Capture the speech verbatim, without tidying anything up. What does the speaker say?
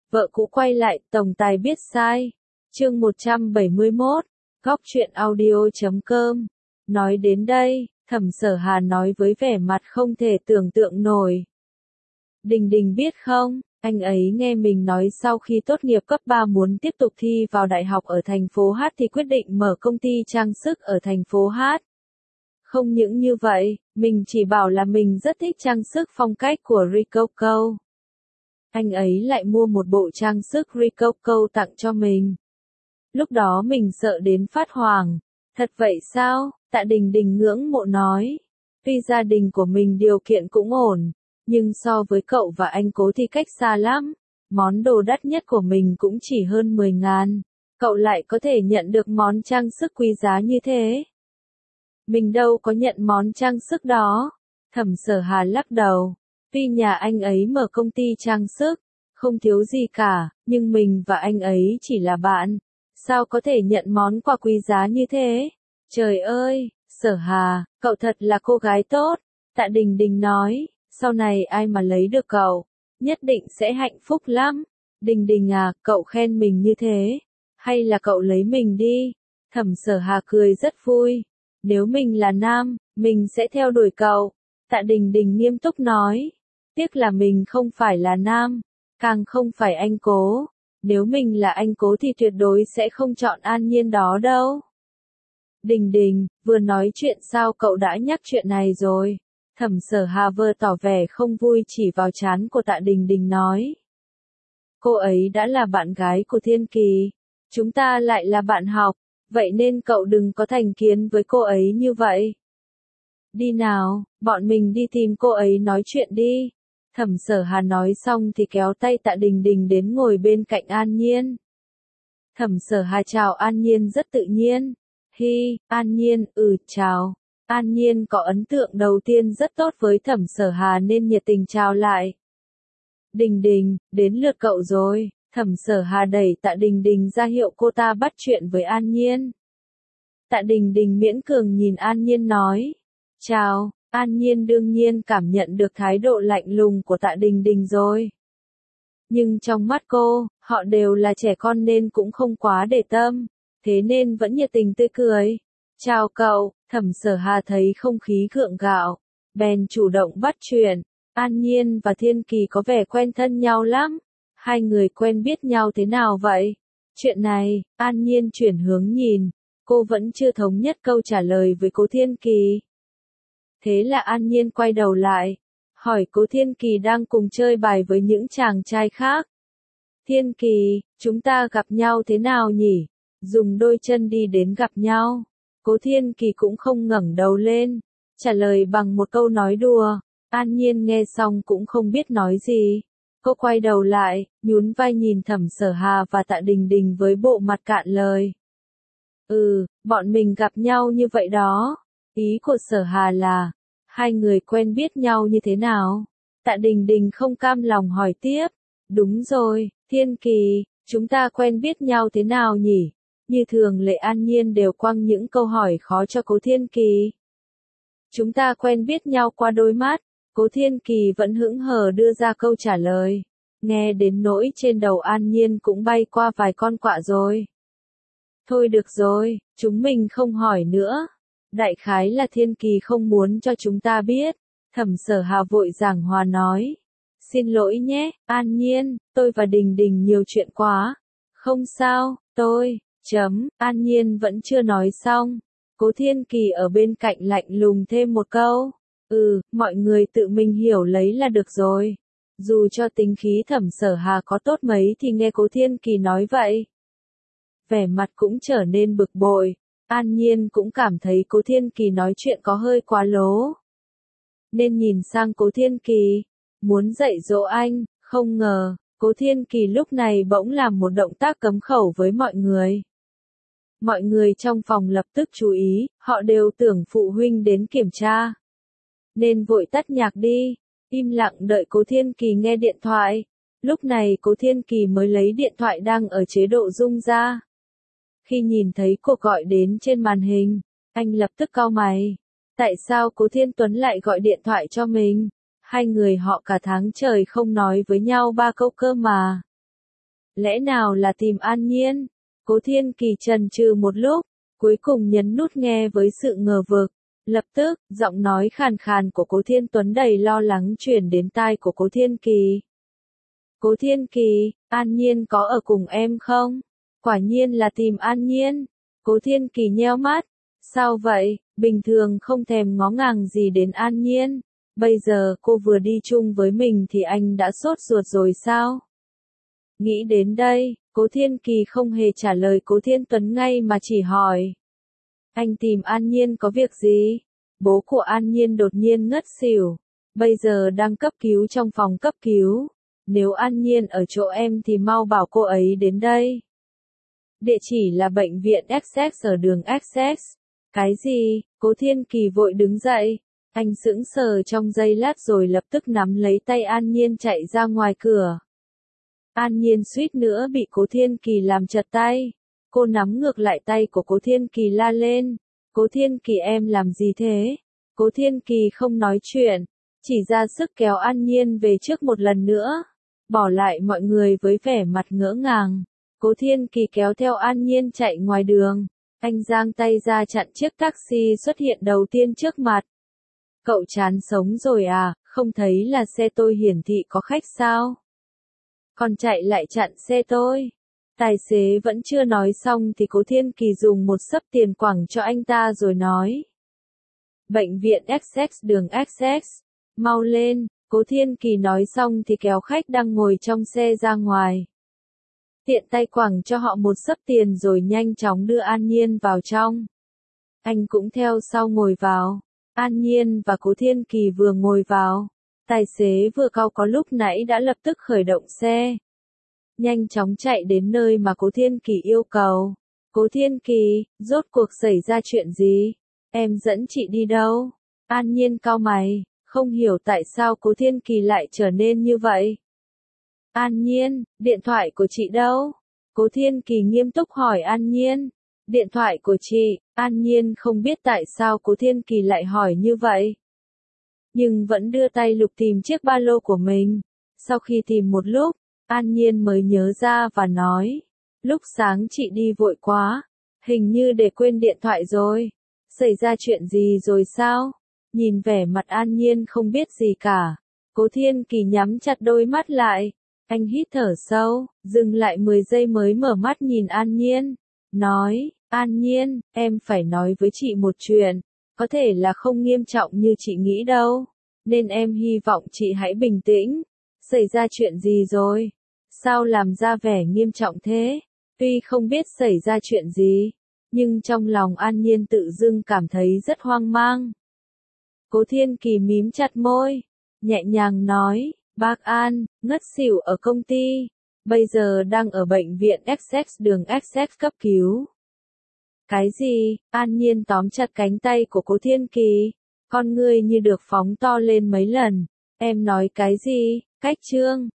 Vợ cũ quay lại, tổng tài biết sai. Chương một trăm bảy mươi mốt, góc truyện audio chấm com. Nói đến đây, Thẩm Sở Hà nói với vẻ mặt không thể tưởng tượng nổi. Đình Đình biết không, anh ấy nghe mình nói sau khi tốt nghiệp cấp ba muốn tiếp tục thi vào đại học ở thành phố Hát thì quyết định mở công ty trang sức ở thành phố Hát. Không những như vậy, mình chỉ bảo là mình rất thích trang sức phong cách của Rococo. Anh ấy lại mua một bộ trang sức Rococo tặng cho mình. Lúc đó mình sợ đến phát hoảng. Thật vậy sao? Tạ Đình Đình ngưỡng mộ nói. Tuy gia đình của mình điều kiện cũng ổn, nhưng so với cậu và anh Cố thì cách xa lắm. Món đồ đắt nhất của mình cũng chỉ hơn mười ngàn. Cậu lại có thể nhận được món trang sức quý giá như thế. Mình đâu có nhận món trang sức đó. Thẩm Sở Hà lắc đầu. Tuy nhà anh ấy mở công ty trang sức, không thiếu gì cả, nhưng mình và anh ấy chỉ là bạn. Sao có thể nhận món quà quý giá như thế? Trời ơi, Sở Hà, cậu thật là cô gái tốt. Tạ Đình Đình nói, sau này ai mà lấy được cậu, nhất định sẽ hạnh phúc lắm. Đình Đình à, cậu khen mình như thế, hay là cậu lấy mình đi? Thẩm Sở Hà cười rất vui. Nếu mình là nam, mình sẽ theo đuổi cậu. Tạ Đình Đình nghiêm túc nói. Tiếc là mình không phải là nam, càng không phải anh Cố. Nếu mình là anh Cố thì tuyệt đối sẽ không chọn An Nhiên đó đâu. Đình Đình, vừa nói chuyện sao cậu đã nhắc chuyện này rồi? Thẩm Sở Hà vừa tỏ vẻ không vui chỉ vào trán của Tạ Đình Đình nói. Cô ấy đã là bạn gái của Thiên Kỳ. Chúng ta lại là bạn học, vậy nên cậu đừng có thành kiến với cô ấy như vậy. Đi nào, bọn mình đi tìm cô ấy nói chuyện đi. Thẩm Sở Hà nói xong thì kéo tay Tạ Đình Đình đến ngồi bên cạnh An Nhiên. Thẩm Sở Hà chào An Nhiên rất tự nhiên. Hi, An Nhiên, ừ, chào. An Nhiên có ấn tượng đầu tiên rất tốt với Thẩm Sở Hà nên nhiệt tình chào lại. Đình Đình, đến lượt cậu rồi. Thẩm Sở Hà đẩy Tạ Đình Đình ra hiệu cô ta bắt chuyện với An Nhiên. Tạ Đình Đình miễn cường nhìn An Nhiên nói. Chào. An Nhiên đương nhiên cảm nhận được thái độ lạnh lùng của Tạ Đình Đình rồi. Nhưng trong mắt cô, họ đều là trẻ con nên cũng không quá để tâm, thế nên vẫn nhiệt tình tươi cười. Chào cậu, Thẩm Sở Hà thấy không khí gượng gạo, bèn chủ động bắt chuyện. An Nhiên và Thiên Kỳ có vẻ quen thân nhau lắm. Hai người quen biết nhau thế nào vậy? Chuyện này, An Nhiên chuyển hướng nhìn, cô vẫn chưa thống nhất câu trả lời với Cố Thiên Kỳ. Thế là An Nhiên quay đầu lại, hỏi Cố Thiên Kỳ đang cùng chơi bài với những chàng trai khác. Thiên Kỳ, chúng ta gặp nhau thế nào nhỉ? Dùng đôi chân đi đến gặp nhau. Cố Thiên Kỳ cũng không ngẩng đầu lên, trả lời bằng một câu nói đùa. An Nhiên nghe xong cũng không biết nói gì. Cô quay đầu lại, nhún vai nhìn Thẩm Sở Hà và Tạ Đình Đình với bộ mặt cạn lời. Ừ, bọn mình gặp nhau như vậy đó. Ý của Sở Hà là, hai người quen biết nhau như thế nào? Tạ Đình Đình không cam lòng hỏi tiếp. Đúng rồi, Thiên Kỳ, chúng ta quen biết nhau thế nào nhỉ? Như thường lệ An Nhiên đều quăng những câu hỏi khó cho Cố Thiên Kỳ. Chúng ta quen biết nhau qua đôi mắt. Cố Thiên Kỳ vẫn hững hờ đưa ra câu trả lời. Nghe đến nỗi trên đầu An Nhiên cũng bay qua vài con quạ rồi. Thôi được rồi, chúng mình không hỏi nữa. Đại khái là Thiên Kỳ không muốn cho chúng ta biết. Thẩm Sở Hà vội giảng hòa nói. Xin lỗi nhé, An Nhiên, tôi và Đình Đình nhiều chuyện quá. Không sao, tôi, chấm, An Nhiên vẫn chưa nói xong. Cố Thiên Kỳ ở bên cạnh lạnh lùng thêm một câu. Ừ, mọi người tự mình hiểu lấy là được rồi. Dù cho tính khí Thẩm Sở Hà có tốt mấy thì nghe Cố Thiên Kỳ nói vậy, vẻ mặt cũng trở nên bực bội. An Nhiên cũng cảm thấy Cố Thiên Kỳ nói chuyện có hơi quá lố, nên nhìn sang Cố Thiên Kỳ, muốn dạy dỗ anh, không ngờ, Cố Thiên Kỳ lúc này bỗng làm một động tác cấm khẩu với mọi người. Mọi người trong phòng lập tức chú ý, họ đều tưởng phụ huynh đến kiểm tra, nên vội tắt nhạc đi, im lặng đợi Cố Thiên Kỳ nghe điện thoại. Lúc này Cố Thiên Kỳ mới lấy điện thoại đang ở chế độ rung ra. Khi nhìn thấy cuộc gọi đến trên màn hình, anh lập tức cau mày. Tại sao Cố Thiên Tuấn lại gọi điện thoại cho mình? Hai người họ cả tháng trời không nói với nhau ba câu cơ mà. Lẽ nào là tìm An Nhiên? Cố Thiên Kỳ chần chừ một lúc, cuối cùng nhấn nút nghe với sự ngờ vực. Lập tức, giọng nói khàn khàn của Cố Thiên Tuấn đầy lo lắng truyền đến tai của Cố Thiên Kỳ. Cố Thiên Kỳ, An Nhiên có ở cùng em không? Quả nhiên là tìm An Nhiên. Cố Thiên Kỳ nheo mắt. Sao vậy, bình thường không thèm ngó ngàng gì đến An Nhiên. Bây giờ cô vừa đi chung với mình thì anh đã sốt ruột rồi sao? Nghĩ đến đây, Cố Thiên Kỳ không hề trả lời Cố Thiên Tuấn ngay mà chỉ hỏi. Anh tìm An Nhiên có việc gì? Bố của An Nhiên đột nhiên ngất xỉu. Bây giờ đang cấp cứu trong phòng cấp cứu. Nếu An Nhiên ở chỗ em thì mau bảo cô ấy đến đây. Địa chỉ là bệnh viện Essex ở đường Essex. Cái gì? Cố Thiên Kỳ vội đứng dậy. Anh sững sờ trong giây lát rồi lập tức nắm lấy tay An Nhiên chạy ra ngoài cửa. An Nhiên suýt nữa bị Cố Thiên Kỳ làm trật tay. Cô nắm ngược lại tay của Cố Thiên Kỳ la lên. Cố Thiên Kỳ em làm gì thế? Cố Thiên Kỳ không nói chuyện, chỉ ra sức kéo An Nhiên về trước một lần nữa. Bỏ lại mọi người với vẻ mặt ngỡ ngàng. Cố Thiên Kỳ kéo theo An Nhiên chạy ngoài đường. Anh giang tay ra chặn chiếc taxi xuất hiện đầu tiên trước mặt. Cậu chán sống rồi à, không thấy là xe tôi hiển thị có khách sao? Còn chạy lại chặn xe tôi. Tài xế vẫn chưa nói xong thì Cố Thiên Kỳ dùng một xấp tiền quẳng cho anh ta rồi nói. Bệnh viện Essex đường Essex. Mau lên, Cố Thiên Kỳ nói xong thì kéo khách đang ngồi trong xe ra ngoài. Tiện tay quẳng cho họ một xấp tiền rồi nhanh chóng đưa An Nhiên vào trong. Anh cũng theo sau ngồi vào. An Nhiên và Cố Thiên Kỳ vừa ngồi vào. Tài xế vừa cau có lúc nãy đã lập tức khởi động xe. Nhanh chóng chạy đến nơi mà Cố Thiên Kỳ yêu cầu. Cố Thiên Kỳ, rốt cuộc xảy ra chuyện gì? Em dẫn chị đi đâu? An Nhiên cau mày, không hiểu tại sao Cố Thiên Kỳ lại trở nên như vậy. An Nhiên, điện thoại của chị đâu? Cố Thiên Kỳ nghiêm túc hỏi An Nhiên. Điện thoại của chị, An Nhiên không biết tại sao Cố Thiên Kỳ lại hỏi như vậy. Nhưng vẫn đưa tay lục tìm chiếc ba lô của mình. Sau khi tìm một lúc, An Nhiên mới nhớ ra và nói. Lúc sáng chị đi vội quá, hình như để quên điện thoại rồi. Xảy ra chuyện gì rồi sao? Nhìn vẻ mặt An Nhiên không biết gì cả. Cố Thiên Kỳ nhắm chặt đôi mắt lại. Anh hít thở sâu, dừng lại mười giây mới mở mắt nhìn An Nhiên. Nói, An Nhiên, em phải nói với chị một chuyện. Có thể là không nghiêm trọng như chị nghĩ đâu. Nên em hy vọng chị hãy bình tĩnh. Xảy ra chuyện gì rồi? Sao làm ra vẻ nghiêm trọng thế? Tuy không biết xảy ra chuyện gì, nhưng trong lòng An Nhiên tự dưng cảm thấy rất hoang mang. Cố Thiên Kỳ mím chặt môi, nhẹ nhàng nói, bác An, ngất xỉu ở công ty, bây giờ đang ở bệnh viện Essex đường Essex cấp cứu. Cái gì? An Nhiên tóm chặt cánh tay của Cố Thiên Kỳ, con ngươi như được phóng to lên mấy lần. Em nói cái gì? Cách trương,